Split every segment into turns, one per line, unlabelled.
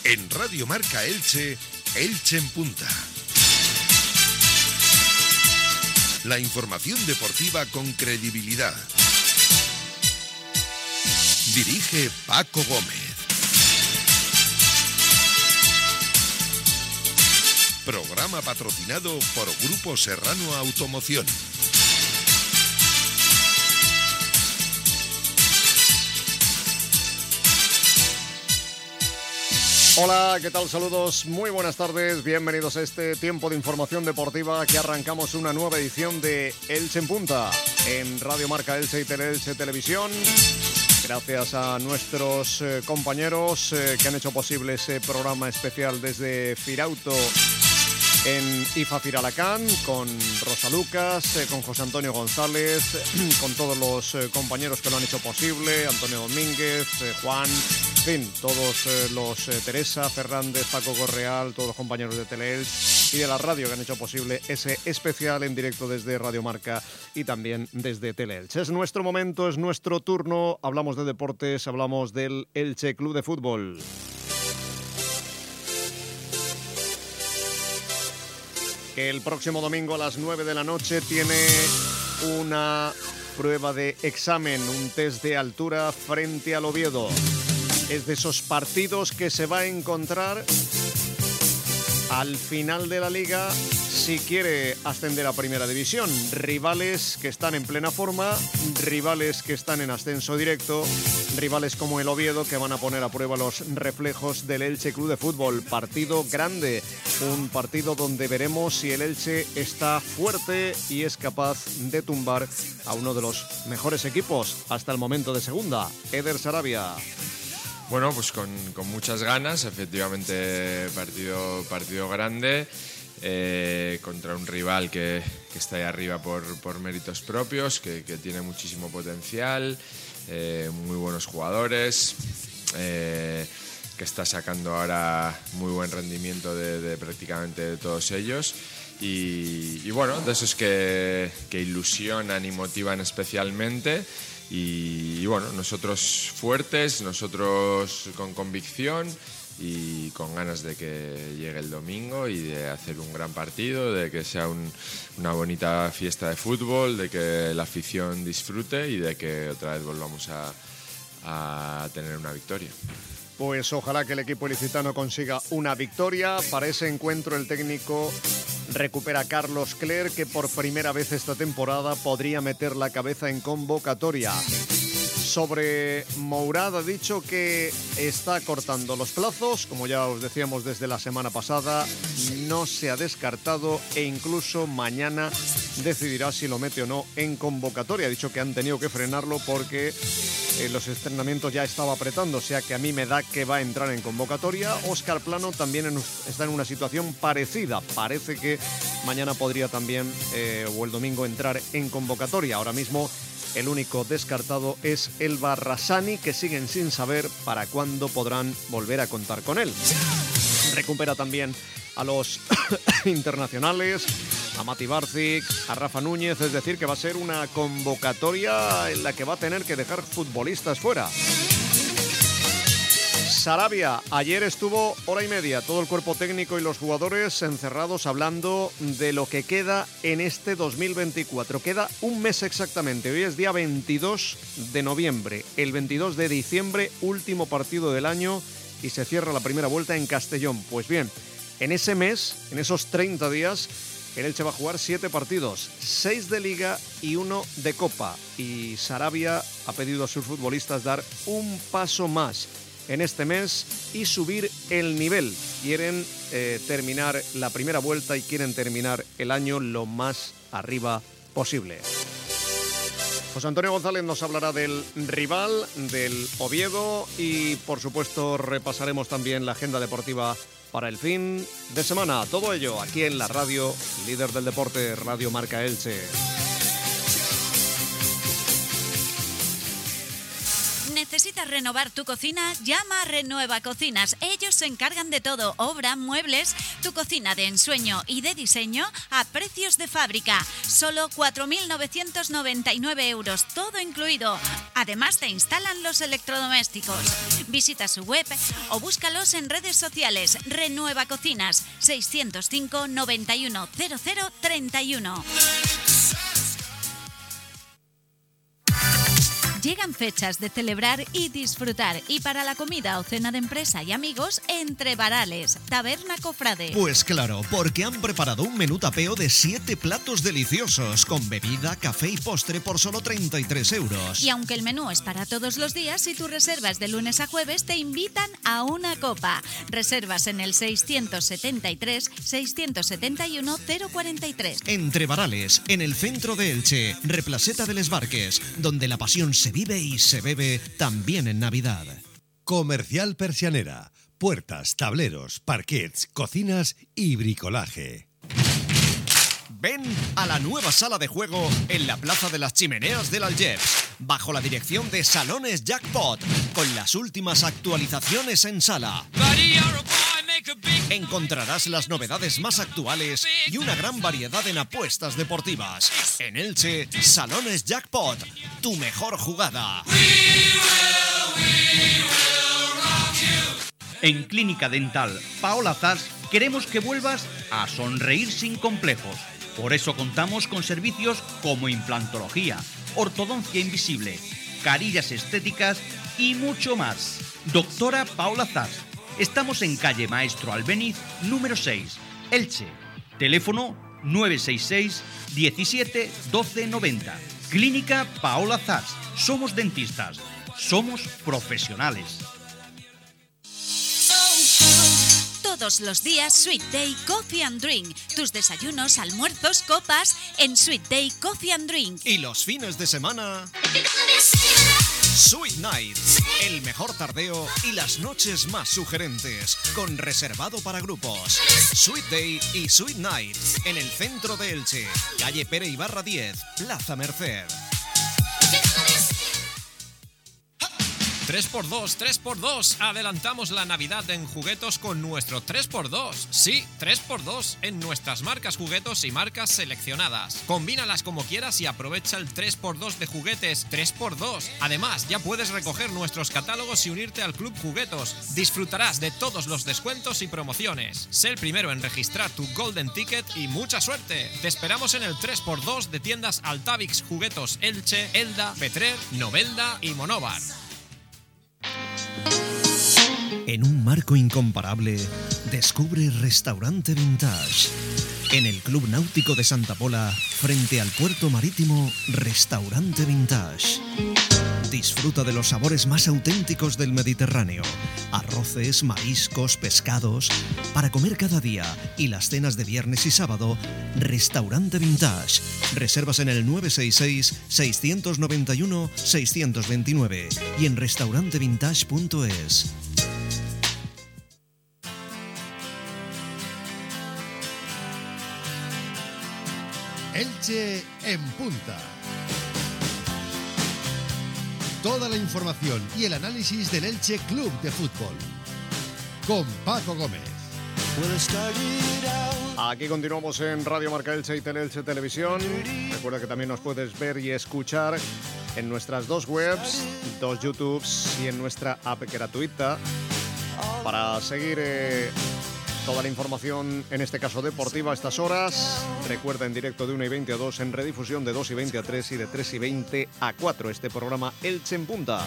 En Radio Marca Elche, Elche en Punta. La información deportiva con credibilidad. Dirige Paco Gómez. Programa patrocinado por Grupo Serrano Automoción.
Hola, ¿qué tal? Saludos, muy buenas tardes, bienvenidos a este tiempo de información deportiva que arrancamos una nueva edición de Elche en Punta en Radio Marca Elche y Teleelche Televisión. Gracias a nuestros compañeros que han hecho posible ese programa especial desde Firauto en IFA Firalacán, con Rosa Lucas, con José Antonio González, con todos los compañeros que lo han hecho posible, Antonio Domínguez, Juan, en fin, todos los Teresa, Fernández, Paco Correal, todos los compañeros de Teleelche y de la radio que han hecho posible ese especial en directo desde Radio Marca y también desde Teleelche. Es nuestro momento, es nuestro turno, hablamos de deportes, hablamos del Elche Club de Fútbol. El próximo domingo a las 9 de la noche tiene una prueba de examen, un test de altura frente al Oviedo. Es de esos partidos que se va a encontrar al final de la liga si quiere ascender a Primera División. Rivales que están en plena forma, rivales que están en ascenso directo, rivales como el Oviedo que van a poner a prueba los reflejos del Elche Club de Fútbol. Partido grande, un partido donde veremos si el Elche está fuerte y es capaz de tumbar a uno de los mejores equipos hasta el momento de segunda, Eder Sarabia.
Bueno, pues con muchas ganas, efectivamente partido grande, contra un rival que está ahí arriba por méritos propios, que tiene muchísimo potencial, muy buenos jugadores, que está sacando ahora muy buen rendimiento de prácticamente de todos ellos. Y bueno, de esos que ilusionan y motivan especialmente. Y bueno, nosotros fuertes, nosotros con convicción y con ganas de que llegue el domingo y de hacer un gran partido, de que sea una bonita fiesta de fútbol, de que la afición disfrute y de que otra vez volvamos a tener una victoria.
Pues ojalá que el equipo ilicitano consiga una victoria. Para ese encuentro el técnico recupera a Carlos Cler, que por primera vez esta temporada podría meter la cabeza en convocatoria. Sobre Mourad ha dicho que está cortando los plazos, como ya os decíamos desde la semana pasada, no se ha descartado e incluso mañana decidirá si lo mete o no en convocatoria. Ha dicho que han tenido que frenarlo porque los entrenamientos ya estaba apretando, o sea que a mí me da que va a entrar en convocatoria. Óscar Plano también está en una situación parecida, parece que mañana podría también o el domingo entrar en convocatoria. Ahora mismo el único descartado es Elba Rassani, que siguen sin saber para cuándo podrán volver a contar con él. Recupera también a los internacionales, a Mati Barcic, a Rafa Núñez, es decir, que va a ser una convocatoria en la que va a tener que dejar futbolistas fuera. Sarabia, ayer estuvo hora y media, todo el cuerpo técnico y los jugadores encerrados hablando de lo que queda en este 2024. Queda un mes exactamente, hoy es día 22 de noviembre, el 22 de diciembre, último partido del año y se cierra la primera vuelta en Castellón. Pues bien, en ese mes, en esos 30 días, el Elche va a jugar 7 partidos, 6 de Liga y 1 de Copa. Y Sarabia ha pedido a sus futbolistas dar un paso más en este mes y subir el nivel. Quieren terminar la primera vuelta y quieren terminar el año lo más arriba posible. José Antonio González nos hablará del rival, del Oviedo y por supuesto repasaremos también la agenda deportiva para el fin de semana. Todo ello aquí en la radio líder del deporte, Radio Marca Elche.
¿Necesitas renovar tu cocina? Llama a Renueva Cocinas. Ellos se encargan de todo, obra, muebles, tu cocina de ensueño y de diseño a precios de fábrica. Solo 4.999 euros, todo incluido. Además te instalan los electrodomésticos. Visita su web o búscalos en redes sociales. Renueva Cocinas, 605 91 00 31. Llegan fechas de celebrar y disfrutar, y para la comida o cena de empresa y amigos, Entre Varales, Taberna Cofrade.
Pues claro, porque han preparado un menú tapeo de 7 platos deliciosos, con bebida, café y postre por solo 33 euros.
Y aunque el menú es para todos los días, si tú reservas de lunes a jueves, te invitan a una copa. Reservas en el 673 671 043.
Entre Varales, en el centro de Elche, Replaceta de Les Barques, donde la pasión se vive y se bebe también en Navidad.
Comercial Persianera. Puertas, tableros, parquets, cocinas y bricolaje.
Ven a la nueva sala de juego en la Plaza de las Chimeneas del Algeps, bajo la dirección de Salones Jackpot, con las últimas actualizaciones en sala. Encontrarás las novedades más actuales y una gran variedad en apuestas deportivas. En Elche, Salones Jackpot, tu mejor jugada.
En Clínica Dental Paola Zas queremos que vuelvas a sonreír sin complejos. Por eso contamos con servicios como implantología, ortodoncia invisible, carillas estéticas y mucho más. Doctora Paola Zas. Estamos en calle Maestro Albéniz, número 6, Elche. Teléfono 966 17 12 90. Clínica Paola Zas. Somos dentistas. Somos profesionales.
Todos los días Sweet Day Coffee and Drink. Tus desayunos, almuerzos, copas en Sweet Day Coffee and Drink.
Y los fines de semana, Sweet Night, el mejor tardeo y las noches más sugerentes, con reservado para grupos. Sweet Day y Sweet Night, en el centro de Elche, calle Pere Ibarra 10, Plaza Merced.
3x2, 3x2. Adelantamos la Navidad en juguetos con nuestro 3x2. Sí, 3x2 en nuestras marcas juguetos y marcas seleccionadas. Combínalas como quieras y aprovecha el 3x2 de juguetes 3x2. Además, ya puedes recoger nuestros catálogos y unirte al Club Juguetos. Disfrutarás de todos los descuentos y promociones. Sé el primero en registrar tu Golden Ticket y mucha suerte. Te esperamos en el 3x2 de tiendas Altavix Juguetos Elche, Elda, Petrer, Novelda y Monóvar.
En un marco incomparable, descubre Restaurante Vintage. En el Club Náutico de Santa Pola, frente al puerto marítimo, Restaurante Vintage. Disfruta de los sabores más auténticos del Mediterráneo. Arroces, mariscos, pescados. Para comer cada día y las cenas de viernes y sábado, Restaurante Vintage. Reservas en el 966-691-629 y en restaurantevintage.es.
Elche en punta. Toda la información y el análisis del Elche Club de Fútbol. Con Paco Gómez.
Aquí continuamos en Radio Marca Elche y Teleelche Televisión. Recuerda que también nos puedes ver y escuchar en nuestras dos webs, dos YouTubes y en nuestra app gratuita para seguir toda la información, en este caso deportiva, a estas horas. Recuerda, en directo de 1:20 a 2, en redifusión de 2:20 a 3 y de 3:20 a 4, este programa Elche en Punta.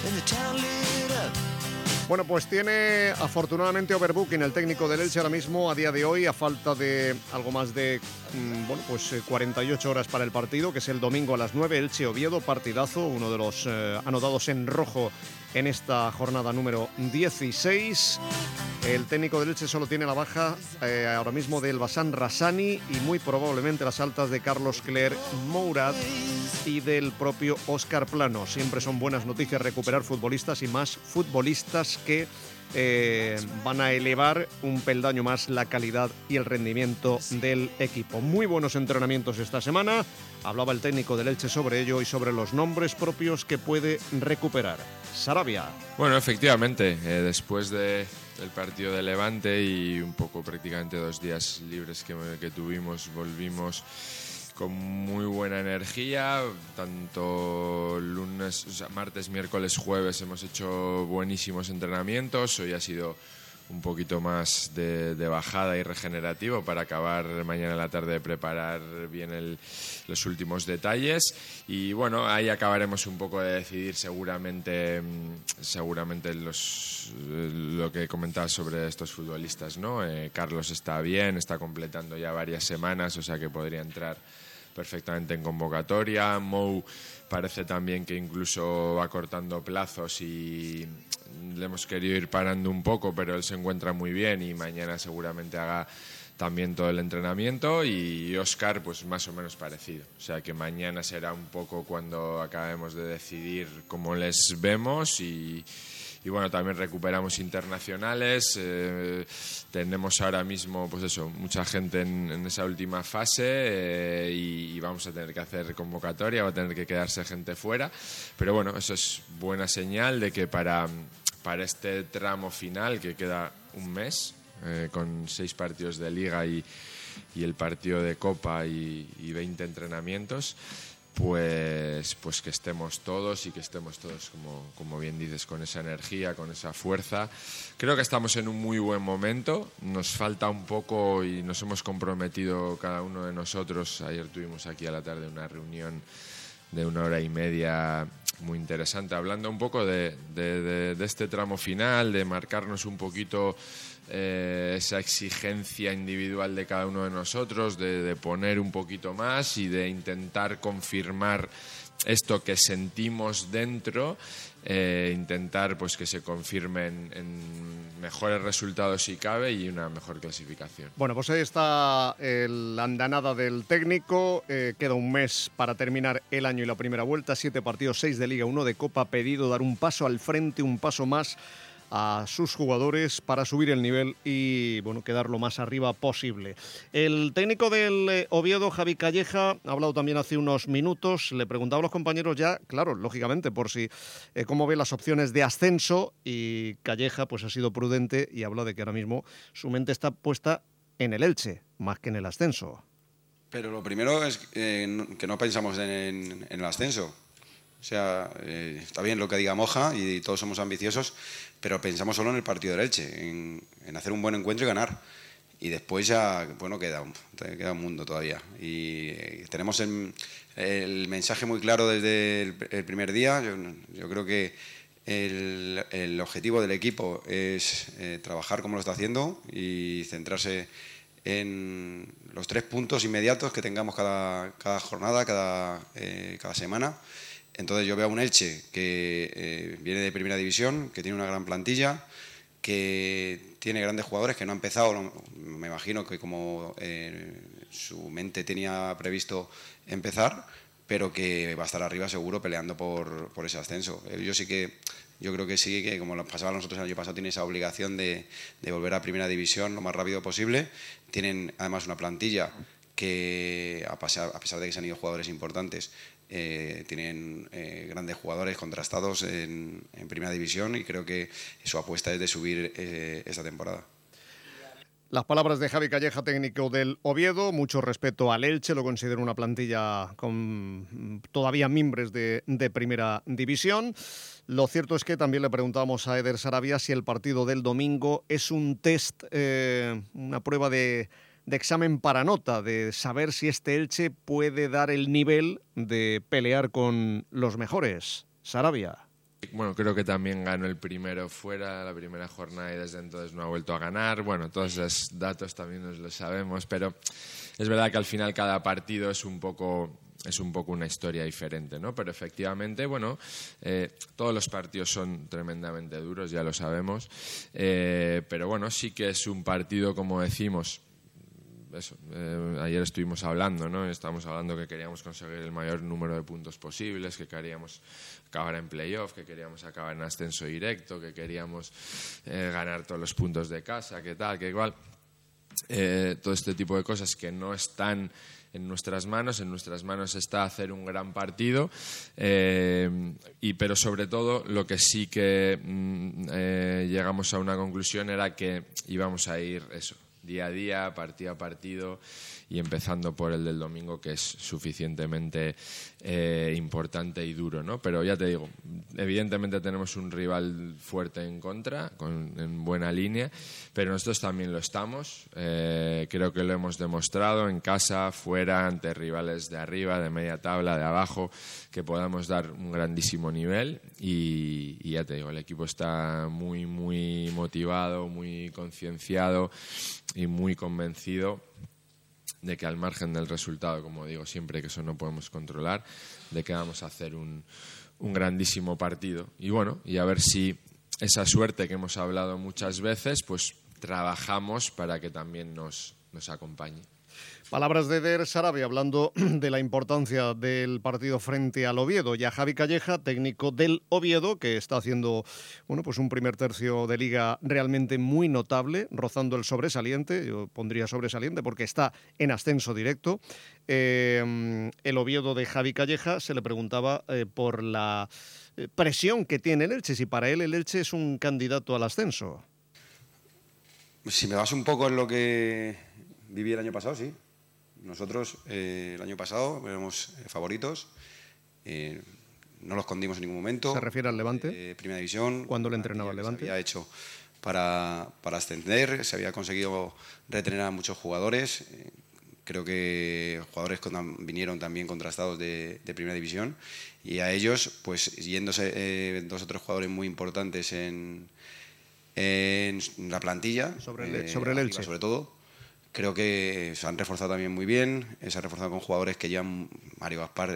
Bueno, pues tiene afortunadamente overbooking el técnico del Elche ahora mismo, a día de hoy, a falta de algo más de 48 horas para el partido, que es el domingo a las 9, Elche-Oviedo, partidazo, uno de los anotados en rojo en esta jornada número 16. El técnico del Elche solo tiene la baja ahora mismo de Elbasan Rassani y muy probablemente las altas de Carlos Cler Mourad y del propio Óscar Plano. Siempre son buenas noticias recuperar futbolistas y más futbolistas que van a elevar un peldaño más la calidad y el rendimiento del equipo. Muy buenos entrenamientos esta semana. Hablaba el técnico del Elche sobre ello y sobre los nombres propios que puede recuperar. Sarabia.
Bueno, efectivamente, después del partido de Levante y un poco prácticamente 2 días libres que tuvimos, volvimos con muy buena energía, tanto martes, miércoles, jueves hemos hecho buenísimos entrenamientos. Hoy ha sido un poquito más de bajada y regenerativo para acabar mañana en la tarde de preparar bien los últimos detalles, y bueno, ahí acabaremos un poco de decidir seguramente lo que comentabas sobre estos futbolistas, ¿no? Carlos está bien, está completando ya varias semanas, o sea que podría entrar perfectamente en convocatoria. Mou parece también que incluso va cortando plazos y le hemos querido ir parando un poco, pero él se encuentra muy bien y mañana seguramente haga también todo el entrenamiento. Y Óscar pues más o menos parecido, o sea que mañana será un poco cuando acabemos de decidir cómo les vemos. Y bueno, también recuperamos internacionales, tenemos ahora mismo pues eso, mucha gente en esa última fase, y vamos a tener que hacer convocatoria, va a tener que quedarse gente fuera, pero bueno, eso es buena señal de que para este tramo final, que queda un mes, con 6 partidos de Liga y el partido de Copa y 20 entrenamientos, pues que estemos todos, y que estemos todos, como bien dices, con esa energía, con esa fuerza. Creo que estamos en un muy buen momento, nos falta un poco y nos hemos comprometido cada uno de nosotros. Ayer tuvimos aquí a la tarde una reunión de 1 hora y media muy interesante, hablando un poco de este tramo final, de marcarnos un poquito esa exigencia individual de cada uno de nosotros, de poner un poquito más y de intentar confirmar esto que sentimos dentro, intentar pues que se confirmen en mejores resultados si cabe y una mejor clasificación.
Bueno, pues ahí está la andanada del técnico. Queda un mes para terminar el año y la primera vuelta. 7 partidos, 6 de Liga, 1 de Copa. Ha pedido dar un paso al frente, un paso más a sus jugadores para subir el nivel y bueno, quedar lo más arriba posible. El técnico del Oviedo, Javi Calleja, ha hablado también hace unos minutos. Le preguntaba a los compañeros ya, claro, lógicamente, por si cómo ve las opciones de ascenso, y Calleja pues ha sido prudente y habla de que ahora mismo su mente está puesta en el Elche, más que en el ascenso.
Pero lo primero es que no pensamos en el ascenso. O sea, está bien lo que diga Moja y todos somos ambiciosos, pero pensamos solo en el partido del Elche, en hacer un buen encuentro y ganar. Y después ya, bueno, queda un mundo todavía. Y tenemos el mensaje muy claro desde el primer día. Yo creo que el objetivo del equipo es trabajar como lo está haciendo y centrarse en los 3 puntos inmediatos que tengamos cada jornada, cada semana. Entonces yo veo a un Elche que viene de primera división, que tiene una gran plantilla, que tiene grandes jugadores que no han empezado, me imagino que como su mente tenía previsto empezar, pero que va a estar arriba seguro peleando por ese ascenso. Yo creo que sí, que como lo pasaba a nosotros el año pasado, tiene esa obligación de volver a primera división lo más rápido posible. Tienen además una plantilla que, a pesar de que se han ido jugadores importantes, tienen grandes jugadores contrastados en primera división, y creo que su apuesta es de subir esta temporada.
Las palabras de Javi Calleja, técnico del Oviedo. Mucho respeto al Elche, lo considero una plantilla con todavía mimbres de primera división. Lo cierto es que también le preguntábamos a Eder Sarabia si el partido del domingo es un test, una prueba de examen para nota, de saber si este Elche puede dar el nivel de pelear con los mejores. Sarabia.
Bueno, creo que también ganó el primero fuera, la primera jornada, y desde entonces no ha vuelto a ganar. Bueno, todos los datos también nos los sabemos, pero es verdad que al final cada partido es un poco una historia diferente, ¿no? Pero efectivamente, bueno, todos los partidos son tremendamente duros, ya lo sabemos, pero bueno, sí que es un partido, como decimos, ayer estuvimos hablando, ¿no? Estábamos hablando que queríamos conseguir el mayor número de puntos posibles, que queríamos acabar en playoff, que queríamos acabar en ascenso directo, que queríamos ganar todos los puntos de casa, que tal, que igual. Todo este tipo de cosas que no están en nuestras manos está hacer un gran partido, pero sobre todo lo que sí que llegamos a una conclusión era que íbamos a ir eso, día a día, partido a partido, y empezando por el del domingo, que es suficientemente importante y duro, ¿no? Pero ya te digo, evidentemente tenemos un rival fuerte en contra, en buena línea, pero nosotros también lo estamos. Creo que lo hemos demostrado en casa, fuera, ante rivales de arriba, de media tabla, de abajo, que podamos dar un grandísimo nivel, y ya te digo, el equipo está muy, muy motivado, muy concienciado y muy convencido de que, al margen del resultado, como digo siempre, que eso no podemos controlar, de que vamos a hacer un grandísimo partido. Y bueno, y a ver si esa suerte que hemos hablado muchas veces, pues trabajamos para que también nos acompañe.
Palabras de Eder Sarabia hablando de la importancia del partido frente al Oviedo. Ya Javi Calleja, técnico del Oviedo, que está haciendo pues un primer tercio de liga realmente muy notable, rozando el sobresaliente. Yo pondría sobresaliente porque está en ascenso directo. El Oviedo de Javi Calleja, se le preguntaba por la presión que tiene el Elche, si para él el Elche es un candidato al ascenso.
Si me baso un poco en lo que viví el año pasado, sí. Nosotros el año pasado éramos favoritos, no lo escondimos en ningún momento.
¿Se refiere al Levante?
Primera división.
¿Cuándo le entrenaba el Levante?
Se había hecho para ascender, se había conseguido retener a muchos jugadores. Creo que jugadores vinieron también contrastados de Primera División, y a ellos, pues yéndose 2 o 3 jugadores muy importantes en la plantilla.
Sobre el Elche.
Sobre todo. Creo que se han reforzado también muy bien, se han reforzado con jugadores que llevan, Mario Gaspar,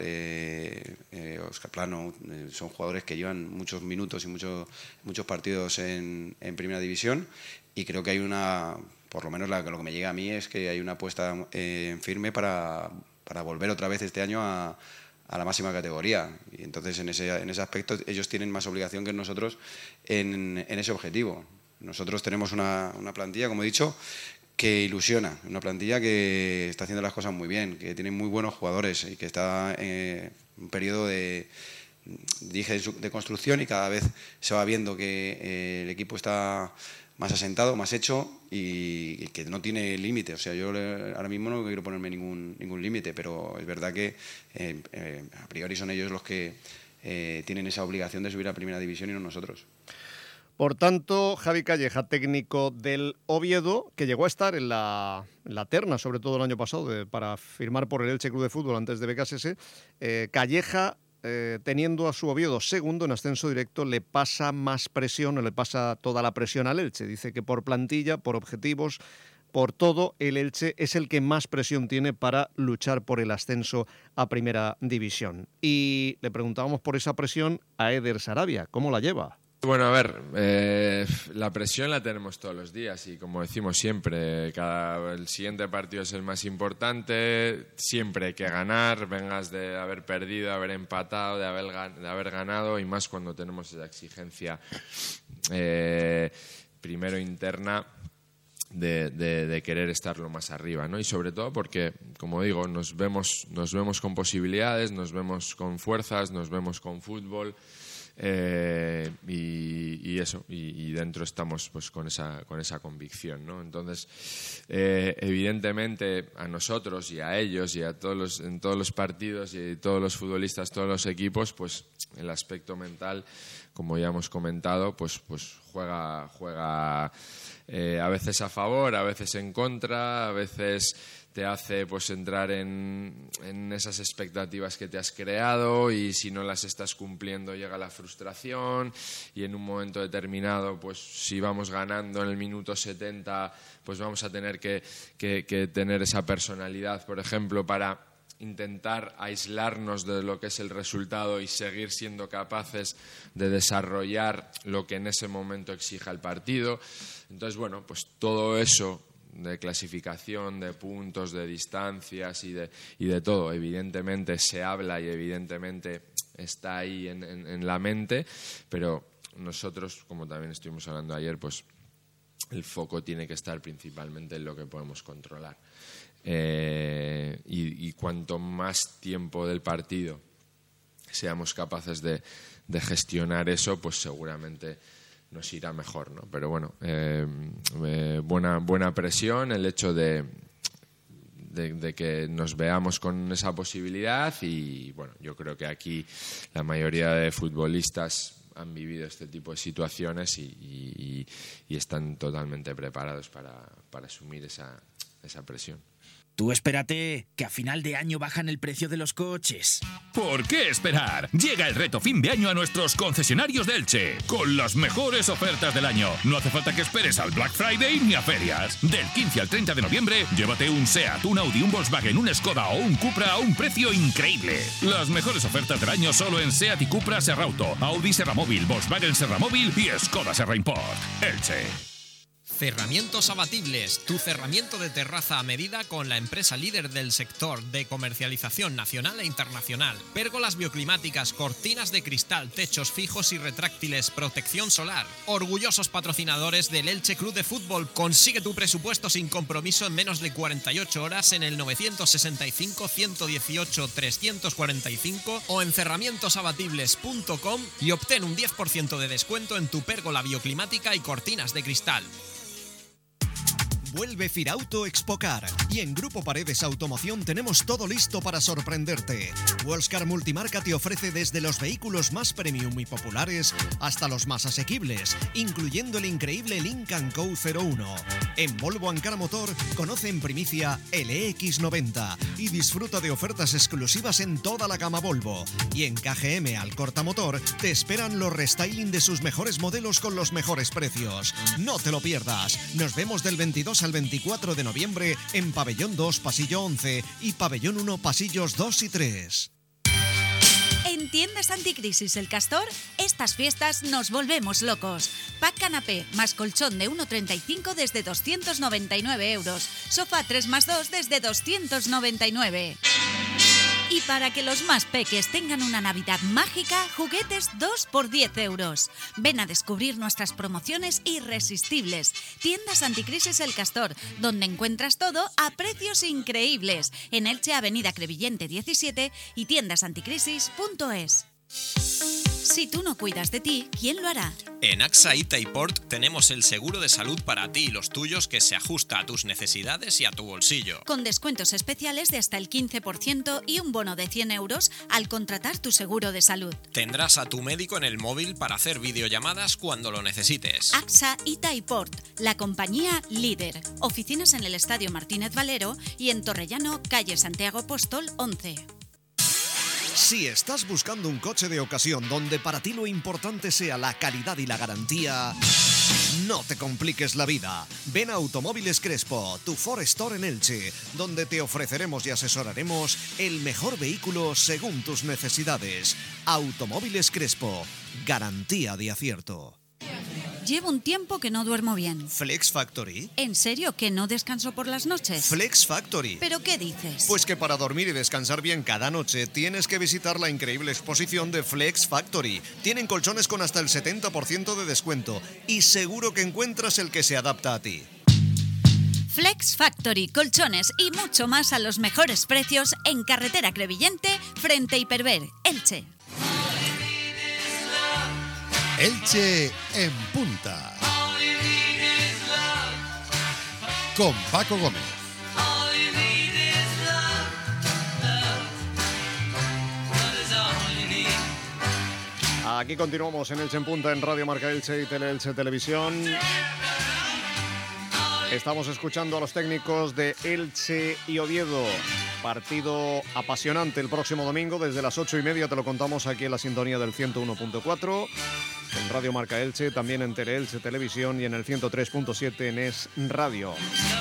Óscar Plano, son jugadores que llevan muchos minutos y muchos partidos en Primera División, y creo que hay por lo menos lo que me llega a mí es que hay una apuesta firme para volver otra vez este año a la máxima categoría, y entonces en ese aspecto ellos tienen más obligación que nosotros en ese objetivo. Nosotros tenemos una plantilla, como he dicho, que ilusiona, una plantilla que está haciendo las cosas muy bien, que tiene muy buenos jugadores y que está en un periodo de construcción, y cada vez se va viendo que el equipo está más asentado, más hecho, y que no tiene límite. O sea, yo ahora mismo no quiero ponerme ningún límite, pero es verdad que a priori son ellos los que tienen esa obligación de subir a Primera División y no nosotros.
Por tanto, Javi Calleja, técnico del Oviedo, que llegó a estar en la terna, sobre todo el año pasado, para firmar por el Elche Club de Fútbol antes de BKSS. Calleja, teniendo a su Oviedo segundo en ascenso directo, le pasa más presión, o le pasa toda la presión al Elche. Dice que por plantilla, por objetivos, por todo, el Elche es el que más presión tiene para luchar por el ascenso a Primera División. Y le preguntábamos por esa presión a Eder Sarabia. ¿Cómo la lleva?
Bueno, a ver, la presión la tenemos todos los días, y como decimos siempre, el siguiente partido es el más importante, siempre hay que ganar, vengas de haber perdido, de haber empatado, de haber ganado, y más cuando tenemos esa exigencia primero interna de querer estar lo más arriba, ¿no? Y sobre todo porque, como digo, nos vemos con posibilidades, nos vemos con fuerzas, nos vemos con fútbol. Y eso, y dentro estamos pues con esa convicción, ¿no? Entonces, evidentemente a nosotros y a ellos y a en todos los partidos y todos los futbolistas, todos los equipos, pues el aspecto mental, como ya hemos comentado, pues juega a veces a favor, a veces en contra, a veces te hace pues entrar en esas expectativas que te has creado, y si no las estás cumpliendo llega la frustración, y en un momento determinado, pues si vamos ganando en el minuto 70, pues vamos a tener que tener esa personalidad, por ejemplo, para intentar aislarnos de lo que es el resultado y seguir siendo capaces de desarrollar lo que en ese momento exija el partido. Entonces, bueno, pues todo eso de clasificación, de puntos, de distancias y de todo. Evidentemente se habla y evidentemente está ahí en la mente, pero nosotros, como también estuvimos hablando ayer, pues el foco tiene que estar principalmente en lo que podemos controlar. Y cuanto más tiempo del partido seamos capaces de gestionar eso, pues seguramente nos irá mejor, ¿no? Pero bueno, buena presión el hecho de que nos veamos con esa posibilidad y bueno, yo creo que aquí la mayoría de futbolistas han vivido este tipo de situaciones y están totalmente preparados para asumir esa presión.
Tú espérate, que a final de año bajan el precio de los coches.
¿Por qué esperar? Llega el reto fin de año a nuestros concesionarios de Elche, con las mejores ofertas del año. No hace falta que esperes al Black Friday ni a ferias. Del 15 al 30 de noviembre, llévate un SEAT, un Audi, un Volkswagen, un Skoda o un Cupra a un precio increíble. Las mejores ofertas del año solo en SEAT y Cupra Serrauto, Audi Serramóvil, Volkswagen Serramóvil y Skoda Serra Import. Elche.
Cerramientos Abatibles, tu cerramiento de terraza a medida con la empresa líder del sector de comercialización nacional e internacional. Pérgolas bioclimáticas, cortinas de cristal, techos fijos y retráctiles, protección solar. Orgullosos patrocinadores del Elche Club de Fútbol. Consigue tu presupuesto sin compromiso en menos de 48 horas en el 965-118-345 o en cerramientosabatibles.com y obtén un 10% de descuento en tu pérgola bioclimática y cortinas de cristal.
Vuelve Firauto Expocar y en Grupo Paredes Automoción tenemos todo listo para sorprenderte. Wellscar Multimarca te ofrece desde los vehículos más premium y populares hasta los más asequibles, incluyendo el increíble Lincoln Co. 01. En Volvo Ankara Motor conoce en primicia el EX90 y disfruta de ofertas exclusivas en toda la gama Volvo. Y en KGM Alcorta Motor te esperan los restyling de sus mejores modelos con los mejores precios. No te lo pierdas. Nos vemos del 22 al 24 de noviembre en Pabellón 2, Pasillo 11 y Pabellón 1, Pasillos 2 y 3.
En Tiendas Anticrisis El Castor, estas fiestas nos volvemos locos. Pack canapé más colchón de 1,35 desde 299 euros. Sofá 3+2 desde 299. Y para que los más peques tengan una Navidad mágica, juguetes 2 por 10 euros. Ven a descubrir nuestras promociones irresistibles. Tiendas Anticrisis El Castor, donde encuentras todo a precios increíbles. En Elche, Avenida Crevillente 17 y tiendasanticrisis.es. Si tú no cuidas de ti, ¿quién lo hará?
En AXA Itaiport tenemos el seguro de salud para ti y los tuyos que se ajusta a tus necesidades y a tu bolsillo.
Con descuentos especiales de hasta el 15% y un bono de 100 euros al contratar tu seguro de salud.
Tendrás a tu médico en el móvil para hacer videollamadas cuando lo necesites.
AXA Itaiport, la compañía líder. Oficinas en el Estadio Martínez Valero y en Torrellano, calle Santiago Apóstol 11.
Si estás buscando un coche de ocasión donde para ti lo importante sea la calidad y la garantía, no te compliques la vida. Ven a Automóviles Crespo, tu Ford Store en Elche, donde te ofreceremos y asesoraremos el mejor vehículo según tus necesidades. Automóviles Crespo, garantía de acierto.
Llevo un tiempo que no duermo bien.
¿Flex Factory?
¿En serio que no descanso por las noches?
Flex Factory.
¿Pero qué dices?
Pues que para dormir y descansar bien cada noche tienes que visitar la increíble exposición de Flex Factory. Tienen colchones con hasta el 70% de descuento y seguro que encuentras el que se adapta a ti.
Flex Factory, colchones y mucho más a los mejores precios en Carretera Crevillente, frente a Hiperver, Elche.
Elche en punta. Con Paco Gómez.
Aquí continuamos en Elche en punta en Radio Marca Elche y Teleelche Televisión. Estamos escuchando a los técnicos de Elche y Oviedo. Partido apasionante el próximo domingo desde las 8:30. Te lo contamos aquí en la sintonía del 101.4. En Radio Marca Elche, también en Teleelche Televisión y en el 103.7 en Es Radio.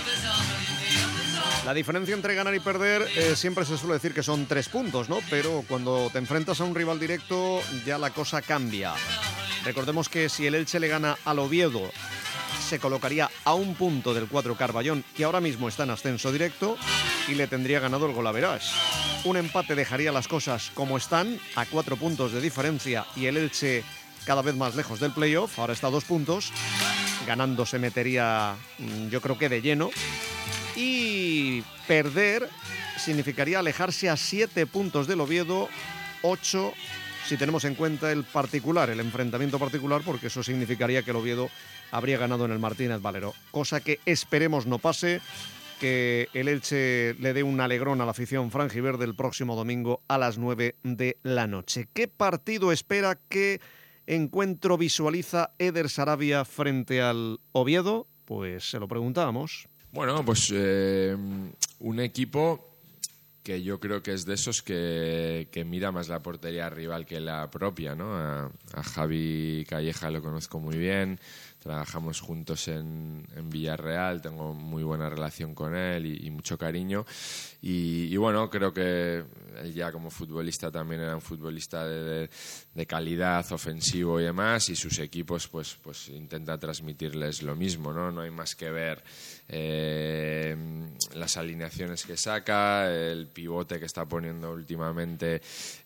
La diferencia entre ganar y perder siempre se suele decir que son 3 puntos, ¿no? Pero cuando te enfrentas a un rival directo ya la cosa cambia. Recordemos que si el Elche le gana al Oviedo, se colocaría a un punto del cuadro Carballón, que ahora mismo está en ascenso directo, y le tendría ganado el golaverax. Un empate dejaría las cosas como están, a 4 puntos de diferencia, y el Elche cada vez más lejos del playoff. Ahora está a 2 puntos. Ganando se metería, yo creo que de lleno. Y perder significaría alejarse a 7 puntos del Oviedo, 8 si tenemos en cuenta el enfrentamiento particular, porque eso significaría que el Oviedo habría ganado en el Martínez Valero. Cosa que esperemos no pase, que el Elche le dé un alegrón a la afición franjiverde el próximo domingo a las 9 de la noche. ¿Qué partido espera, qué encuentro visualiza Eder Sarabia frente al Oviedo? Pues se lo preguntábamos.
Bueno, pues un equipo que yo creo que es de esos que mira más la portería rival que la propia, ¿no? A Javi Calleja lo conozco muy bien, trabajamos juntos en Villarreal, tengo muy buena relación con él y mucho cariño. Y bueno, creo que él ya como futbolista también era un futbolista de calidad, ofensivo y demás, y sus equipos pues intenta transmitirles lo mismo, ¿no? No hay más que ver las alineaciones que saca, el pivote que está poniendo últimamente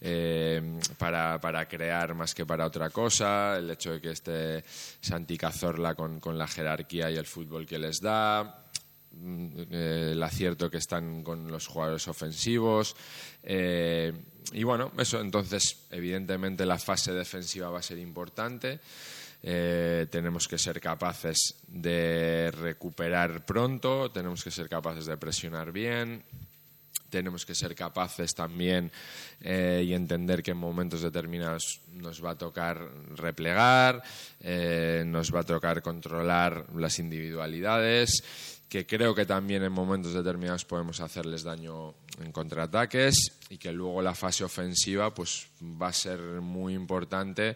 para crear más que para otra cosa, el hecho de que esté Santi Cazorla con la jerarquía y el fútbol que les da, el acierto que están con los jugadores ofensivos, y bueno, eso. Entonces evidentemente la fase defensiva va a ser importante. Tenemos que ser capaces de recuperar pronto, tenemos que ser capaces de presionar bien, tenemos que ser capaces también y entender que en momentos determinados nos va a tocar replegar, nos va a tocar controlar las individualidades, que creo que también en momentos determinados podemos hacerles daño en contraataques, y que luego la fase ofensiva pues va a ser muy importante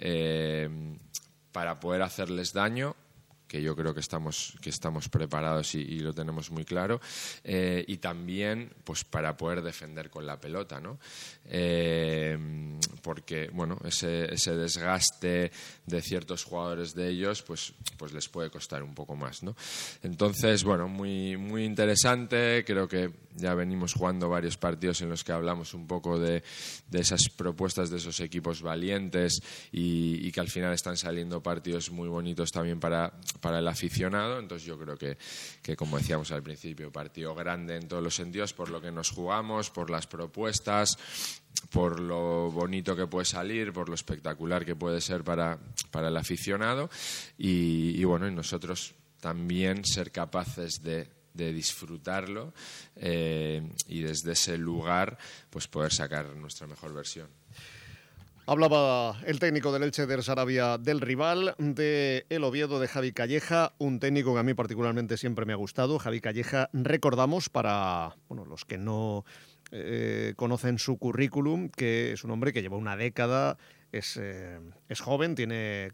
para poder hacerles daño, que yo creo que estamos preparados y lo tenemos muy claro, y también pues para poder defender con la pelota, ¿no? Porque bueno, ese desgaste de ciertos jugadores de ellos pues les puede costar un poco más, ¿no? Entonces, bueno, muy, muy interesante. Creo que ya venimos jugando varios partidos en los que hablamos un poco de esas propuestas de esos equipos valientes y que al final están saliendo partidos muy bonitos también para el aficionado. Entonces yo creo que como decíamos al principio, partido grande en todos los sentidos, por lo que nos jugamos, por las propuestas, por lo bonito que puede salir, por lo espectacular que puede ser para el aficionado, y bueno, y nosotros también ser capaces de disfrutarlo, y desde ese lugar pues poder sacar nuestra mejor versión.
Hablaba el técnico del Elche, Eder Sarabia, del rival de el Oviedo, de Javi Calleja, un técnico que a mí particularmente siempre me ha gustado. Javi Calleja, recordamos, para los que no conocen su currículum, que es un hombre que lleva una década, es joven, tiene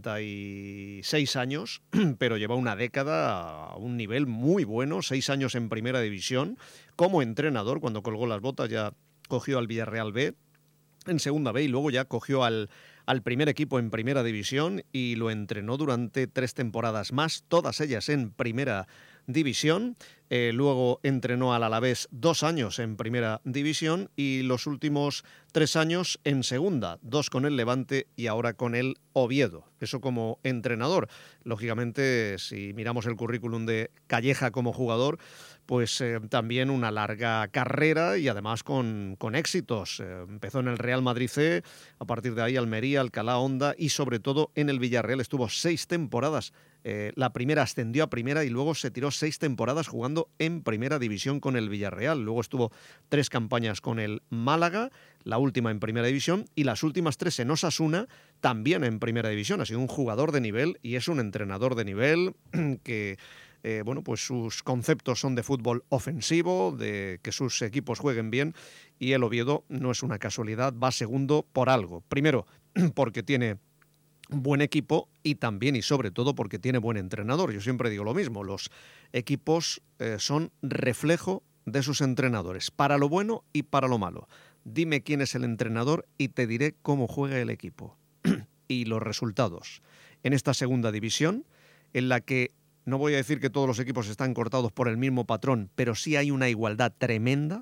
46 años, pero lleva una década a un nivel muy bueno, 6 años en primera división. Como entrenador, cuando colgó las botas ya cogió al Villarreal B en segunda B, y luego ya cogió al primer equipo en primera división y lo entrenó durante 3 temporadas más, todas ellas en primera división. Luego entrenó al Alavés 2 años en primera división y los últimos 3 años en segunda, 2 con el Levante y ahora con el Oviedo. Eso como entrenador. Lógicamente, si miramos el currículum de Calleja como jugador, pues también una larga carrera y además con éxitos. Empezó en el Real Madrid C, a partir de ahí Almería, Alcalá, Honda y sobre todo en el Villarreal. Estuvo 6 temporadas. La primera ascendió a primera y luego se tiró 6 temporadas jugando en primera división con el Villarreal. Luego estuvo 3 campañas con el Málaga, la última en primera división, y las últimas 3 en Osasuna, también en primera división. Ha sido un jugador de nivel y es un entrenador de nivel que pues sus conceptos son de fútbol ofensivo, de que sus equipos jueguen bien, y el Oviedo no es una casualidad, va segundo por algo. Primero, porque tiene buen equipo y también y sobre todo porque tiene buen entrenador. Yo siempre digo lo mismo, los equipos son reflejo de sus entrenadores, para lo bueno y para lo malo. Dime quién es el entrenador y te diré cómo juega el equipo. Y los resultados. En esta segunda división, en la que, no voy a decir que todos los equipos están cortados por el mismo patrón, pero sí hay una igualdad tremenda,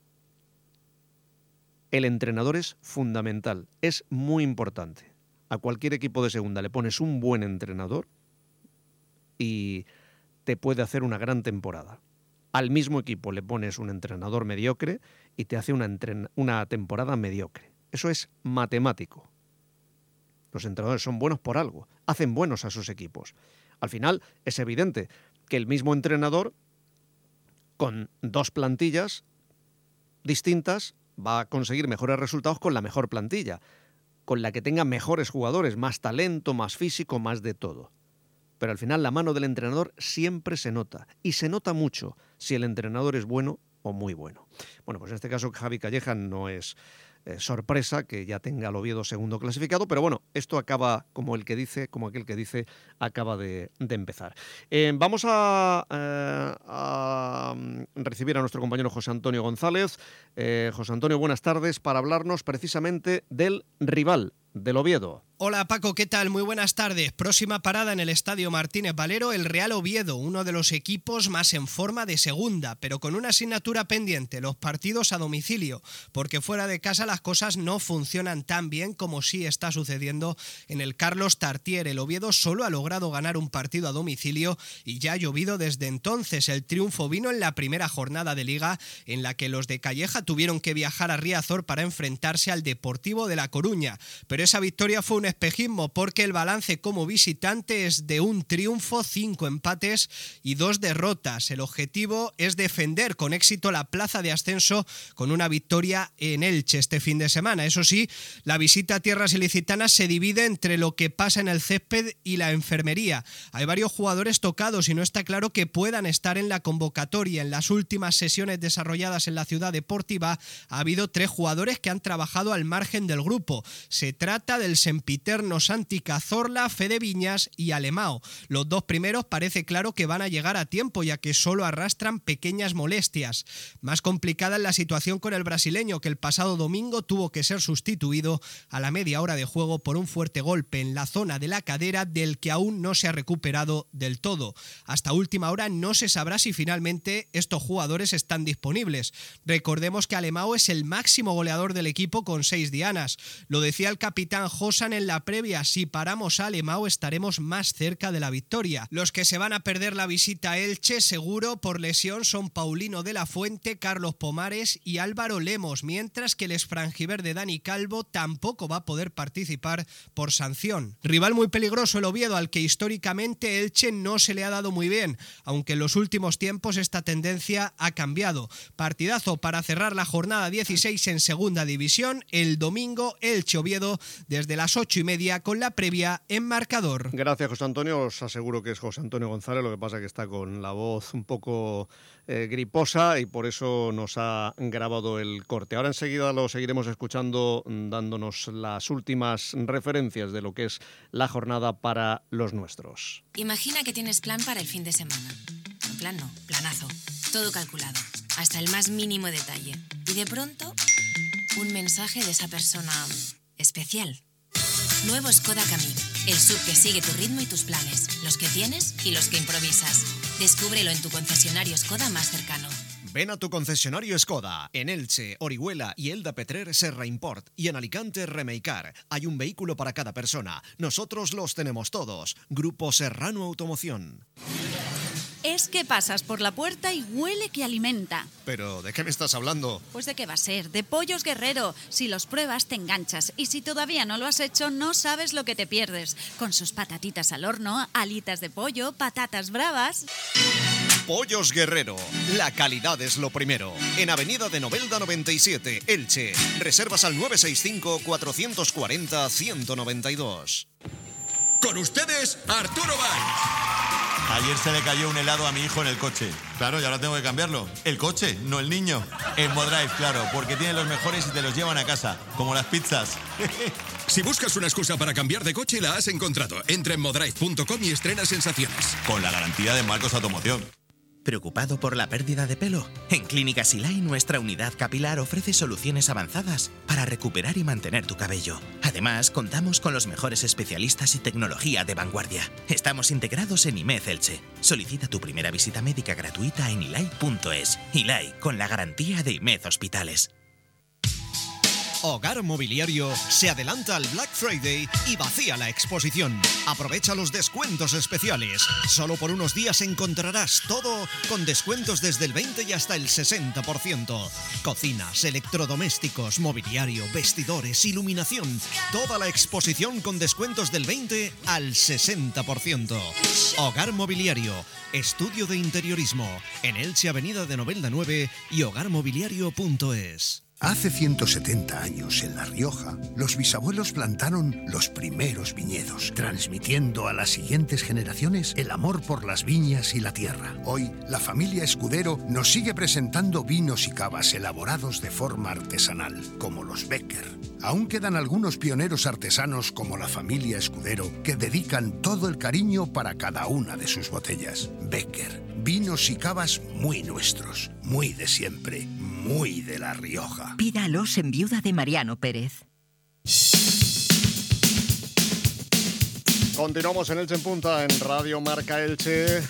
el entrenador es fundamental, es muy importante. A cualquier equipo de segunda le pones un buen entrenador y te puede hacer una gran temporada. Al mismo equipo le pones un entrenador mediocre y te hace una temporada mediocre. Eso es matemático. Los entrenadores son buenos por algo, hacen buenos a sus equipos. Al final es evidente que el mismo entrenador, con dos plantillas distintas, va a conseguir mejores resultados con la mejor plantilla, con la que tenga mejores jugadores, más talento, más físico, más de todo. Pero al final la mano del entrenador siempre se nota, y se nota mucho si el entrenador es bueno o muy bueno. Bueno, pues en este caso Javi Calleja no es sorpresa que ya tenga al Oviedo segundo clasificado, pero bueno, esto acaba como aquel que dice, acaba de empezar. Vamos a recibir a nuestro compañero José Antonio González. José Antonio, buenas tardes, para hablarnos precisamente del rival del Oviedo.
Hola Paco, ¿qué tal? Muy buenas tardes. Próxima parada en el Estadio Martínez Valero, el Real Oviedo, uno de los equipos más en forma de segunda, pero con una asignatura pendiente, los partidos a domicilio, porque fuera de casa las cosas no funcionan tan bien como sí está sucediendo en el Carlos Tartiere. El Oviedo solo ha logrado ganar un partido a domicilio y ya ha llovido desde entonces. El triunfo vino en la primera jornada de Liga, en la que los de Calleja tuvieron que viajar a Riazor para enfrentarse al Deportivo de La Coruña, pero esa victoria fue un espejismo porque el balance como visitante es de un triunfo, 5 empates y 2 derrotas. El objetivo es defender con éxito la plaza de ascenso con una victoria en Elche este fin de semana. Eso sí, la visita a tierras ilicitanas se divide entre lo que pasa en el césped y la enfermería. Hay varios jugadores tocados y no está claro que puedan estar en la convocatoria. En las últimas sesiones desarrolladas en la ciudad deportiva ha habido 3 jugadores que han trabajado al margen del grupo. Se trata del sempiterno Santi Cazorla, Fede Viñas y Alemao. Los 2 primeros parece claro que van a llegar a tiempo, ya que solo arrastran pequeñas molestias. Más complicada es la situación con el brasileño, que el pasado domingo tuvo que ser sustituido a la media hora de juego por un fuerte golpe en la zona de la cadera del que aún no se ha recuperado del todo. Hasta última hora no se sabrá si finalmente estos jugadores están disponibles. Recordemos que Alemao es el máximo goleador del equipo con 6 dianas. Lo decía el capitán Josan en la previa: si paramos a Alemao estaremos más cerca de la victoria. Los que se van a perder la visita a Elche seguro por lesión son Paulino de la Fuente, Carlos Pomares y Álvaro Lemos, mientras que el exfranjiverde Dani Calvo tampoco va a poder participar por sanción. Rival muy peligroso el Oviedo, al que históricamente Elche no se le ha dado muy bien, aunque en los últimos tiempos esta tendencia ha cambiado. Partidazo para cerrar la jornada 16 en segunda división, el domingo Elche-Oviedo desde las 8:30 con la previa en marcador.
Gracias, José Antonio. Os aseguro que es José Antonio González, lo que pasa es que está con la voz un poco griposa y por eso nos ha grabado el corte. Ahora enseguida lo seguiremos escuchando, dándonos las últimas referencias de lo que es la jornada para los nuestros.
Imagina que tienes plan para el fin de semana. Un plan no, planazo. Todo calculado, hasta el más mínimo detalle. Y de pronto, un mensaje de esa persona especial. Nuevo Skoda Kamiq, el SUV que sigue tu ritmo y tus planes, los que tienes y los que improvisas. Descúbrelo en tu concesionario Skoda más cercano.
Ven a tu concesionario Skoda, en Elche, Orihuela y Elda Petrer Serra Import y en Alicante Remeicar. Hay un vehículo para cada persona. Nosotros los tenemos todos. Grupo Serrano Automoción.
Es que pasas por la puerta y huele que alimenta.
¿Pero de qué me estás hablando?
Pues de qué va a ser, de Pollos Guerrero. Si los pruebas te enganchas y si todavía no lo has hecho no sabes lo que te pierdes. Con sus patatitas al horno, alitas de pollo, patatas bravas.
Pollos Guerrero, la calidad es lo primero. En Avenida de Novelda 97, Elche. Reservas al 965-440-192.
Con ustedes, Arturo Valls.
Ayer se le cayó un helado a mi hijo en el coche. Claro, y ahora tengo que cambiarlo. El coche, no el niño. En Modrive, claro, porque tienen los mejores y te los llevan a casa, como las pizzas.
Si buscas una excusa para cambiar de coche, la has encontrado. Entra en modrive.com y estrena sensaciones.
Con la garantía de Marcos Automoción.
¿Preocupado por la pérdida de pelo? En Clínica Silay nuestra unidad capilar ofrece soluciones avanzadas para recuperar y mantener tu cabello. Además, contamos con los mejores especialistas y tecnología de vanguardia. Estamos integrados en IMED Elche. Solicita tu primera visita médica gratuita en ilay.es. Ilay, con la garantía de IMED Hospitales.
Hogar Mobiliario se adelanta al Black Friday y vacía la exposición. Aprovecha los descuentos especiales. Solo por unos días encontrarás todo con descuentos desde el 20 y hasta el 60%. Cocinas, electrodomésticos, mobiliario, vestidores, iluminación. Toda la exposición con descuentos del 20 al 60%. Hogar Mobiliario, estudio de interiorismo. En Elche, Avenida de Novelda 9 y hogarmobiliario.es.
Hace 170 años, en La Rioja, los bisabuelos plantaron los primeros viñedos, transmitiendo a las siguientes generaciones el amor por las viñas y la tierra. Hoy, la familia Escudero nos sigue presentando vinos y cavas elaborados de forma artesanal, como los Becker. Aún quedan algunos pioneros artesanos como la familia Escudero, que dedican todo el cariño para cada una de sus botellas. Becker, vinos y cavas muy nuestros, muy de siempre, muy de La Rioja.
Pídalos en Viuda de Mariano Pérez.
Continuamos en Elche en Punta, en Radio Marca Elche.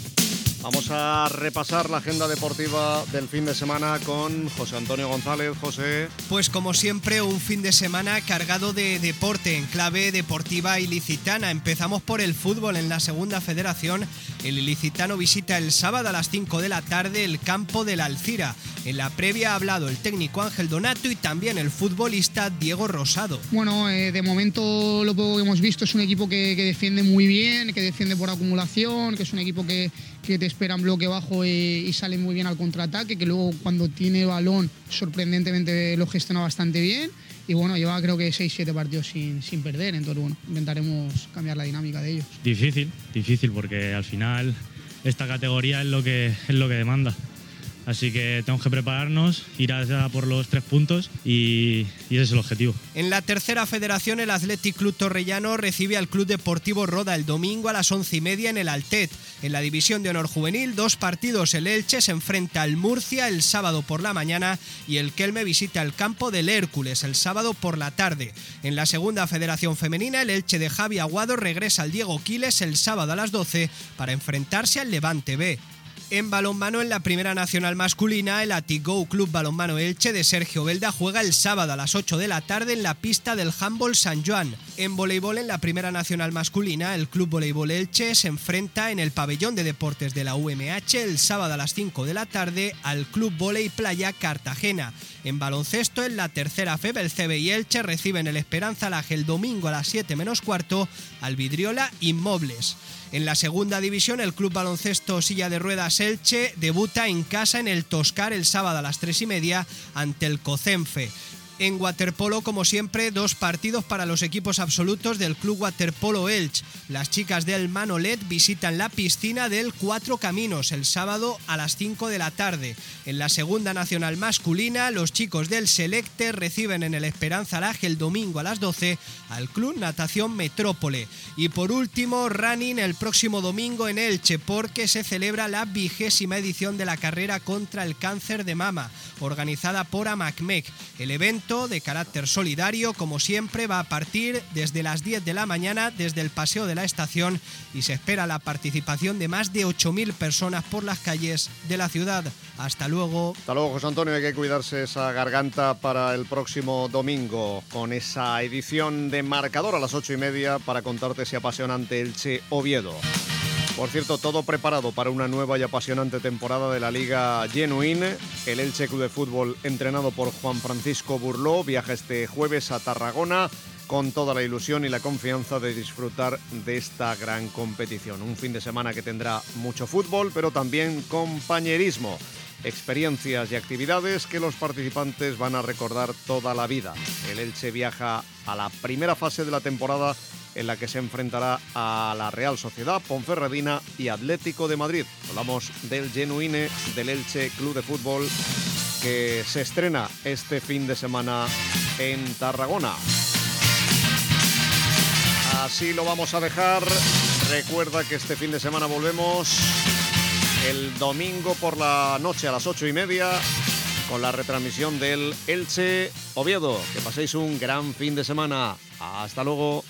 Vamos a repasar la agenda deportiva del fin de semana con José Antonio González. José.
Pues como siempre, un fin de semana cargado de deporte en clave deportiva ilicitana. Empezamos por el fútbol en la segunda federación. El ilicitano visita el sábado a las 5 de la tarde el campo de la Alcira. En la previa ha hablado el técnico Ángel Donato y también el futbolista Diego Rosado.
Bueno, de momento lo poco que hemos visto es un equipo que defiende muy bien, que defiende por acumulación, que es un equipo que te espera en bloque bajo y sale muy bien al contraataque, que luego cuando tiene balón sorprendentemente lo gestiona bastante bien y bueno, lleva creo que 6-7 partidos sin perder, entonces bueno, intentaremos cambiar la dinámica de ellos.
Difícil porque al final esta categoría es lo que demanda. Así que tenemos que prepararnos, ir a por los 3 puntos y ese es el objetivo.
En la tercera federación, el Athletic Club Torrellano recibe al Club Deportivo Roda el domingo a las 11:30 en el Altet. En la división de honor juvenil, 2 partidos. El Elche se enfrenta al Murcia el sábado por la mañana y el Kelme visita el campo del Hércules el sábado por la tarde. En la segunda federación femenina, el Elche de Javi Aguado regresa al Diego Quiles el sábado a las 12 para enfrentarse al Levante B. En balonmano, en la primera nacional masculina, el Atigou Club Balonmano Elche de Sergio Belda juega el sábado a las 8 de la tarde en la pista del Handball San Joan. En voleibol, en la primera nacional masculina, el Club Voleibol Elche se enfrenta en el pabellón de deportes de la UMH el sábado a las 5 de la tarde al Club Voley Playa Cartagena. En baloncesto, en la tercera FEB, el CB y Elche reciben el Esperanza Laje el domingo a las 7 menos cuarto al Vidriola Inmobles. En la segunda división, el Club Baloncesto Silla de Ruedas Elche debuta en casa en el Toscar el sábado a las 3:30 ante el Cocenfe. En waterpolo, como siempre, 2 partidos para los equipos absolutos del Club Waterpolo Elche. Las chicas del Manolet visitan la piscina del Cuatro Caminos el sábado a las 5 de la tarde. En la segunda nacional masculina, los chicos del Selecte reciben en el Esperanza Laje el domingo a las 12 al Club Natación Metrópole. Y por último, running el próximo domingo en Elche, porque se celebra la 20ª edición de la carrera contra el cáncer de mama, organizada por AMACMEC. El evento, de carácter solidario, como siempre, va a partir desde las 10 de la mañana desde el Paseo de la Estación y se espera la participación de más de 8.000 personas por las calles de la ciudad. Hasta luego.
Hasta luego, José Antonio. Hay que cuidarse esa garganta para el próximo domingo con esa edición de Marcador a las 8:30 para contarte ese apasionante Elche Oviedo. Por cierto, todo preparado para una nueva y apasionante temporada de la Liga Genuine. El Elche Club de Fútbol, entrenado por Juan Francisco Burló, viaja este jueves a Tarragona con toda la ilusión y la confianza de disfrutar de esta gran competición. Un fin de semana que tendrá mucho fútbol, pero también compañerismo, experiencias y actividades que los participantes van a recordar toda la vida. El Elche viaja a la primera fase de la temporada en la que se enfrentará a la Real Sociedad, Ponferradina y Atlético de Madrid. Hablamos del Genuine del Elche Club de Fútbol que se estrena este fin de semana en Tarragona. Así lo vamos a dejar. Recuerda que este fin de semana volvemos el domingo por la noche a las 8:30 con la retransmisión del Elche Oviedo. Que paséis un gran fin de semana. Hasta luego.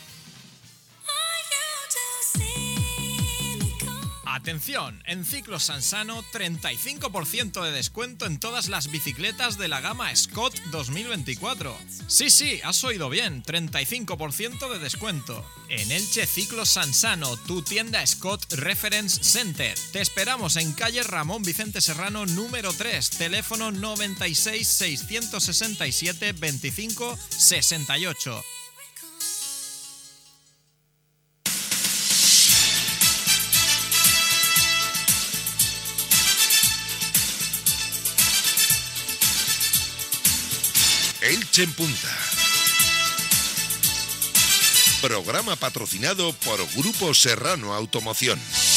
Atención, en Ciclos Sansano 35% de descuento en todas las bicicletas de la gama Scott 2024. Sí, has oído bien, 35% de descuento. En Elche Ciclos Sansano, tu tienda Scott Reference Center. Te esperamos en calle Ramón Vicente Serrano número 3, teléfono 96 667 25 68.
Elche en Punta. Programa patrocinado por Grupo Serrano Automoción.